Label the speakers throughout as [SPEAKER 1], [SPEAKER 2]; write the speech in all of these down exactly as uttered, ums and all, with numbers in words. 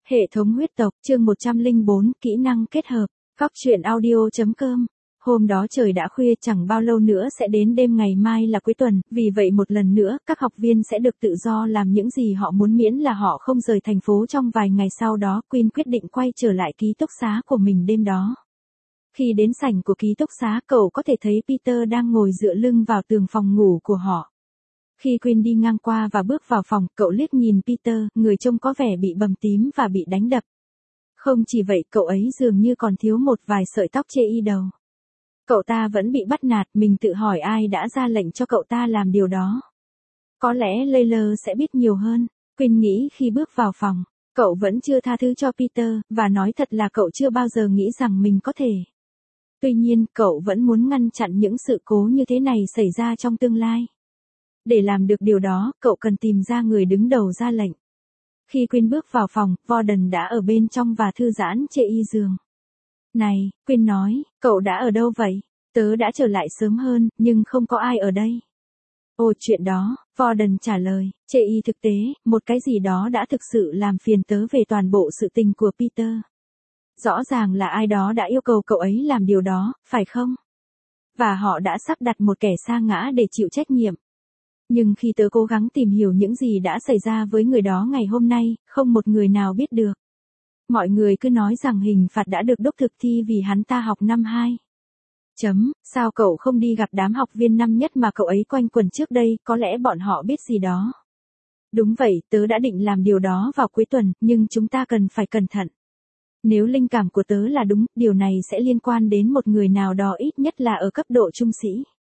[SPEAKER 1] Hệ thống huyết tộc, chương một trăm lẻ bốn, kỹ năng kết hợp, Cóc truyện audio.com. Hôm đó trời đã khuya, chẳng bao lâu nữa sẽ đến đêm, ngày mai là cuối tuần, vì vậy một lần nữa, các học viên sẽ được tự do làm những gì họ muốn miễn là họ không rời thành phố trong vài ngày sau đó. Quinn quyết định quay trở lại ký túc xá của mình đêm đó. Khi đến sảnh của ký túc xá, cậu có thể thấy Peter đang ngồi dựa lưng vào tường phòng ngủ của họ. Khi Quinn đi ngang qua và bước vào phòng, cậu liếc nhìn Peter, người trông có vẻ bị bầm tím và bị đánh đập. Không chỉ vậy, cậu ấy dường như còn thiếu một vài sợi tóc chê y đầu. Cậu ta vẫn bị bắt nạt, mình tự hỏi ai đã ra lệnh cho cậu ta làm điều đó. Có lẽ Layla sẽ biết nhiều hơn, Quinn nghĩ khi bước vào phòng. Cậu vẫn chưa tha thứ cho Peter, và nói thật là cậu chưa bao giờ nghĩ rằng mình có thể. Tuy nhiên, cậu vẫn muốn ngăn chặn những sự cố như thế này xảy ra trong tương lai. Để làm được điều đó, cậu cần tìm ra người đứng đầu ra lệnh. Khi Quinn bước vào phòng, Warden đã ở bên trong và thư giãn chê y giường. Này, Quinn nói, cậu đã ở đâu vậy? Tớ đã trở lại sớm hơn, nhưng không có ai ở đây. Ồ, chuyện đó, Warden trả lời, chê y thực tế, một cái gì đó đã thực sự làm phiền tớ về toàn bộ sự tình của Peter. Rõ ràng là ai đó đã yêu cầu cậu ấy làm điều đó, phải không? Và họ đã sắp đặt một kẻ sa ngã để chịu trách nhiệm. Nhưng khi tớ cố gắng tìm hiểu những gì đã xảy ra với người đó ngày hôm nay, không một người nào biết được. Mọi người cứ nói rằng hình phạt đã được đúc thực thi vì hắn ta học năm hai. Chấm, sao cậu không đi gặp đám học viên năm nhất mà cậu ấy quanh quẩn trước đây, có lẽ bọn họ biết gì đó. Đúng vậy, tớ đã định làm điều đó vào cuối tuần, nhưng chúng ta cần phải cẩn thận. Nếu linh cảm của tớ là đúng, điều này sẽ liên quan đến một người nào đó, ít nhất là ở cấp độ trung sĩ.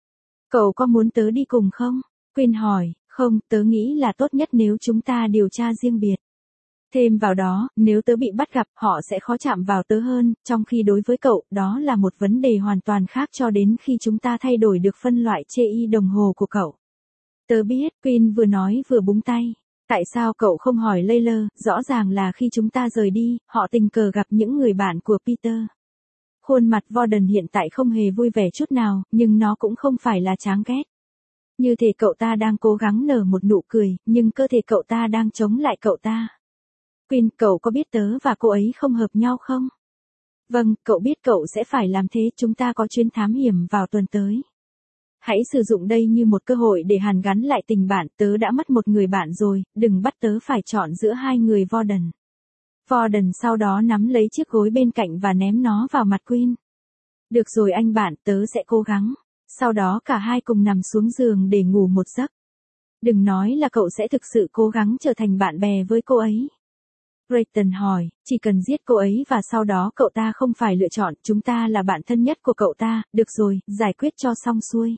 [SPEAKER 1] Cậu có muốn tớ đi cùng không? Quinn hỏi, không, tớ nghĩ là tốt nhất nếu chúng ta điều tra riêng biệt. Thêm vào đó, nếu tớ bị bắt gặp, họ sẽ khó chạm vào tớ hơn, trong khi đối với cậu, đó là một vấn đề hoàn toàn khác cho đến khi chúng ta thay đổi được phân loại chê y đồng hồ của cậu. Tớ biết, Quinn vừa nói vừa búng tay. Tại sao cậu không hỏi Layla, rõ ràng là khi chúng ta rời đi, họ tình cờ gặp những người bạn của Peter. Khuôn mặt Warden hiện tại không hề vui vẻ chút nào, nhưng nó cũng không phải là chán ghét. Như thể cậu ta đang cố gắng nở một nụ cười, nhưng cơ thể cậu ta đang chống lại cậu ta. Quinn, cậu có biết tớ và cô ấy không hợp nhau không? Vâng, cậu biết cậu sẽ phải làm thế, chúng ta có chuyến thám hiểm vào tuần tới. Hãy sử dụng đây như một cơ hội để hàn gắn lại tình bạn, tớ đã mất một người bạn rồi, đừng bắt tớ phải chọn giữa hai người. Warden. Warden sau đó nắm lấy chiếc gối bên cạnh và ném nó vào mặt Quinn. Được rồi anh bạn, tớ sẽ cố gắng. Sau đó cả hai cùng nằm xuống giường để ngủ một giấc. Đừng nói là cậu sẽ thực sự cố gắng trở thành bạn bè với cô ấy. Brayton hỏi, chỉ cần giết cô ấy và sau đó cậu ta không phải lựa chọn, chúng ta là bạn thân nhất của cậu ta, được rồi, giải quyết cho xong xuôi.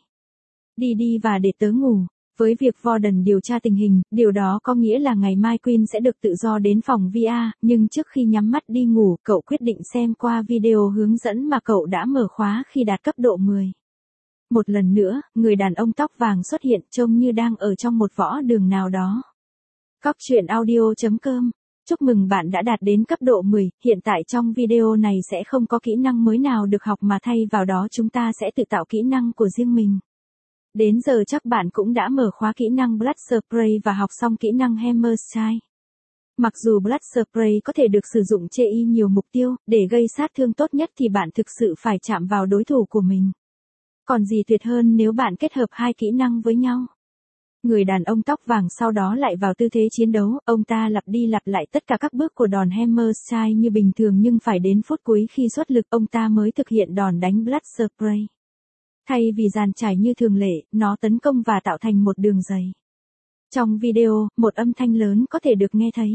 [SPEAKER 1] Đi đi và để tớ ngủ. Với việc Warden điều tra tình hình, điều đó có nghĩa là ngày mai Quinn sẽ được tự do đến phòng vê rờ, nhưng trước khi nhắm mắt đi ngủ, cậu quyết định xem qua video hướng dẫn mà cậu đã mở khóa khi đạt cấp độ mười. Một lần nữa, người đàn ông tóc vàng xuất hiện, trông như đang ở trong một võ đường nào đó. Cóc truyện audio.com. Chúc mừng bạn đã đạt đến cấp độ mười, hiện tại trong video này sẽ không có kỹ năng mới nào được học mà thay vào đó chúng ta sẽ tự tạo kỹ năng của riêng mình. Đến giờ chắc bạn cũng đã mở khóa kỹ năng Blood Spray và học xong kỹ năng Hammer Strike. Mặc dù Blood Spray có thể được sử dụng chê y nhiều mục tiêu, để gây sát thương tốt nhất thì bạn thực sự phải chạm vào đối thủ của mình. Còn gì tuyệt hơn nếu bạn kết hợp hai kỹ năng với nhau. Người đàn ông tóc vàng sau đó lại vào tư thế chiến đấu, ông ta lặp đi lặp lại tất cả các bước của đòn Hammer Strike như bình thường, nhưng phải đến phút cuối khi xuất lực ông ta mới thực hiện đòn đánh Blood Spray. Thay vì dàn trải như thường lệ, nó tấn công và tạo thành một đường dày. Trong video, một âm thanh lớn có thể được nghe thấy.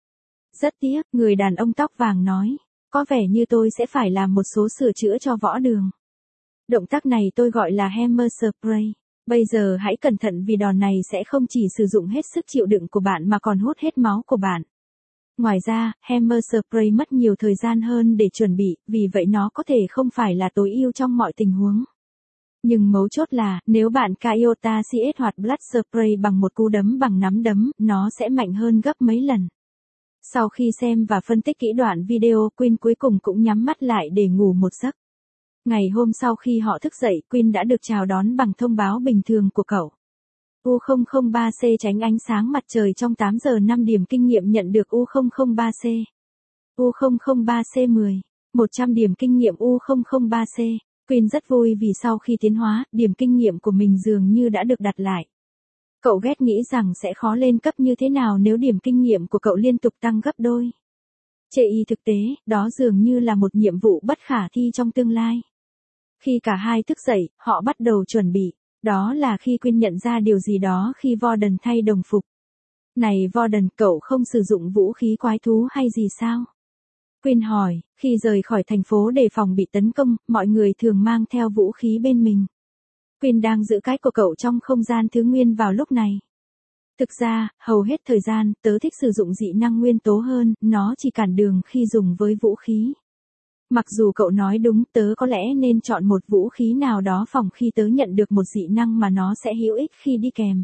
[SPEAKER 1] Rất tiếc, người đàn ông tóc vàng nói, có vẻ như tôi sẽ phải làm một số sửa chữa cho võ đường. Động tác này tôi gọi là Hammer Spray. Bây giờ hãy cẩn thận vì đòn này sẽ không chỉ sử dụng hết sức chịu đựng của bạn mà còn hút hết máu của bạn. Ngoài ra, Hammer Spray mất nhiều thời gian hơn để chuẩn bị, vì vậy nó có thể không phải là tối ưu trong mọi tình huống. Nhưng mấu chốt là, nếu bạn Kaiota xê ét hoặc Blood Spray bằng một cú đấm bằng nắm đấm, nó sẽ mạnh hơn gấp mấy lần. Sau khi xem và phân tích kỹ đoạn video, Quinn cuối cùng cũng nhắm mắt lại để ngủ một giấc. Ngày hôm sau khi họ thức dậy, Quinn đã được chào đón bằng thông báo bình thường của cậu. U không không ba C tránh ánh sáng mặt trời trong tám giờ năm điểm kinh nghiệm nhận được U không không ba C. U không không ba C mười. một trăm điểm kinh nghiệm U không không ba C. Queen rất vui vì sau khi tiến hóa, điểm kinh nghiệm của mình dường như đã được đặt lại. Cậu ghét nghĩ rằng sẽ khó lên cấp như thế nào nếu điểm kinh nghiệm của cậu liên tục tăng gấp đôi. Chê y thực tế, đó dường như là một nhiệm vụ bất khả thi trong tương lai. Khi cả hai thức dậy, họ bắt đầu chuẩn bị. Đó là khi Queen nhận ra điều gì đó khi Warden thay đồng phục. Này Warden, cậu không sử dụng vũ khí quái thú hay gì sao? Queen hỏi, khi rời khỏi thành phố để phòng bị tấn công, mọi người thường mang theo vũ khí bên mình. Queen đang giữ cái của cậu trong không gian thứ nguyên vào lúc này. Thực ra, hầu hết thời gian, tớ thích sử dụng dị năng nguyên tố hơn, nó chỉ cản đường khi dùng với vũ khí. Mặc dù cậu nói đúng, tớ có lẽ nên chọn một vũ khí nào đó phòng khi tớ nhận được một dị năng mà nó sẽ hữu ích khi đi kèm.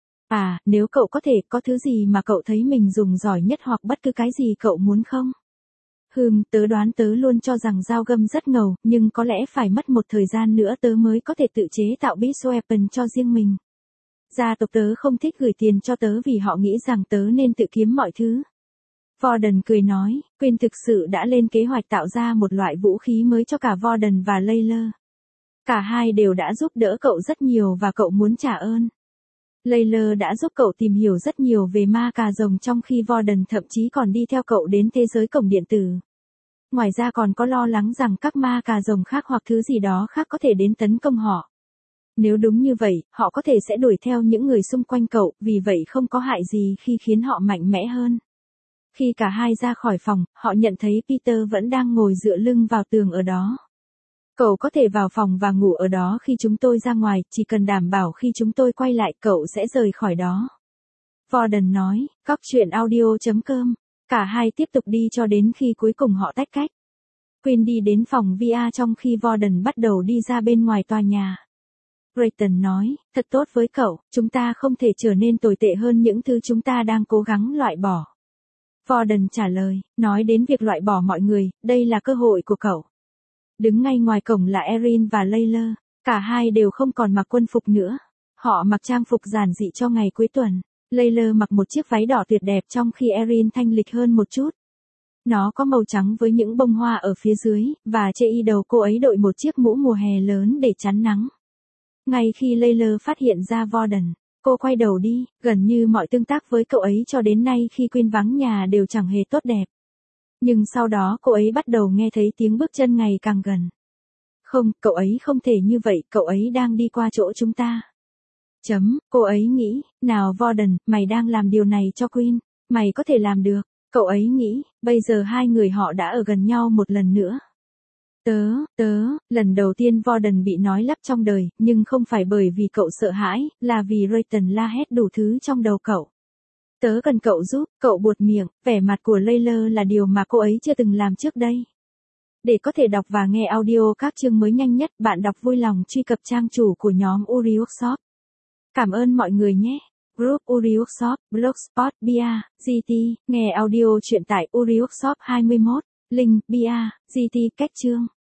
[SPEAKER 1] À, nếu cậu có thể, có thứ gì mà cậu thấy mình dùng giỏi nhất hoặc bất cứ cái gì cậu muốn không? Hừm, tớ đoán tớ luôn cho rằng dao găm rất ngầu, nhưng có lẽ phải mất một thời gian nữa tớ mới có thể tự chế tạo Beast Weapon cho riêng mình. Gia tộc tớ không thích gửi tiền cho tớ vì họ nghĩ rằng tớ nên tự kiếm mọi thứ. Warden cười nói, Queen thực sự đã lên kế hoạch tạo ra một loại vũ khí mới cho cả Warden và Layla. Cả hai đều đã giúp đỡ cậu rất nhiều và cậu muốn trả ơn. Layla đã giúp cậu tìm hiểu rất nhiều về ma cà rồng trong khi Warden thậm chí còn đi theo cậu đến thế giới cổng điện tử. Ngoài ra còn có lo lắng rằng các ma cà rồng khác hoặc thứ gì đó khác có thể đến tấn công họ. Nếu đúng như vậy, họ có thể sẽ đuổi theo những người xung quanh cậu, vì vậy không có hại gì khi khiến họ mạnh mẽ hơn. Khi cả hai ra khỏi phòng, họ nhận thấy Peter vẫn đang ngồi dựa lưng vào tường ở đó. Cậu có thể vào phòng và ngủ ở đó khi chúng tôi ra ngoài, chỉ cần đảm bảo khi chúng tôi quay lại cậu sẽ rời khỏi đó. Warden nói, cóc truyện audio chấm com. Cả hai tiếp tục đi cho đến khi cuối cùng họ tách cách. Queen đi đến phòng vê rờ trong khi Warden bắt đầu đi ra bên ngoài tòa nhà. Brayton nói, thật tốt với cậu, chúng ta không thể trở nên tồi tệ hơn những thứ chúng ta đang cố gắng loại bỏ. Warden trả lời, nói đến việc loại bỏ mọi người, đây là cơ hội của cậu. Đứng ngay ngoài cổng là Erin và Layla, cả hai đều không còn mặc quân phục nữa. Họ mặc trang phục giản dị cho ngày cuối tuần. Layla mặc một chiếc váy đỏ tuyệt đẹp trong khi Erin thanh lịch hơn một chút. Nó có màu trắng với những bông hoa ở phía dưới, và trên y đầu cô ấy đội một chiếc mũ mùa hè lớn để chắn nắng. Ngay khi Layla phát hiện ra Warden, cô quay đầu đi, gần như mọi tương tác với cậu ấy cho đến nay khi Queen vắng nhà đều chẳng hề tốt đẹp. Nhưng sau đó cô ấy bắt đầu nghe thấy tiếng bước chân ngày càng gần. Không, cậu ấy không thể như vậy, cậu ấy đang đi qua chỗ chúng ta. Chấm, cô ấy nghĩ, nào Warden, mày đang làm điều này cho Queen, mày có thể làm được. Cậu ấy nghĩ, bây giờ hai người họ đã ở gần nhau một lần nữa. Tớ, tớ, lần đầu tiên Warden bị nói lắp trong đời, nhưng không phải bởi vì cậu sợ hãi, là vì Brayton la hét đủ thứ trong đầu cậu. Tớ cần cậu giúp, cậu buột miệng, vẻ mặt của Layla là điều mà cô ấy chưa từng làm trước đây. Để có thể đọc và nghe audio các chương mới nhanh nhất, bạn đọc vui lòng truy cập trang chủ của nhóm Uri Workshop. Cảm ơn mọi người nhé. Group Uri Workshop, Blogspot, bia, giê tê, nghe audio truyện tại Uri Workshop hai mươi mốt, link, bia, giê tê, cách chương.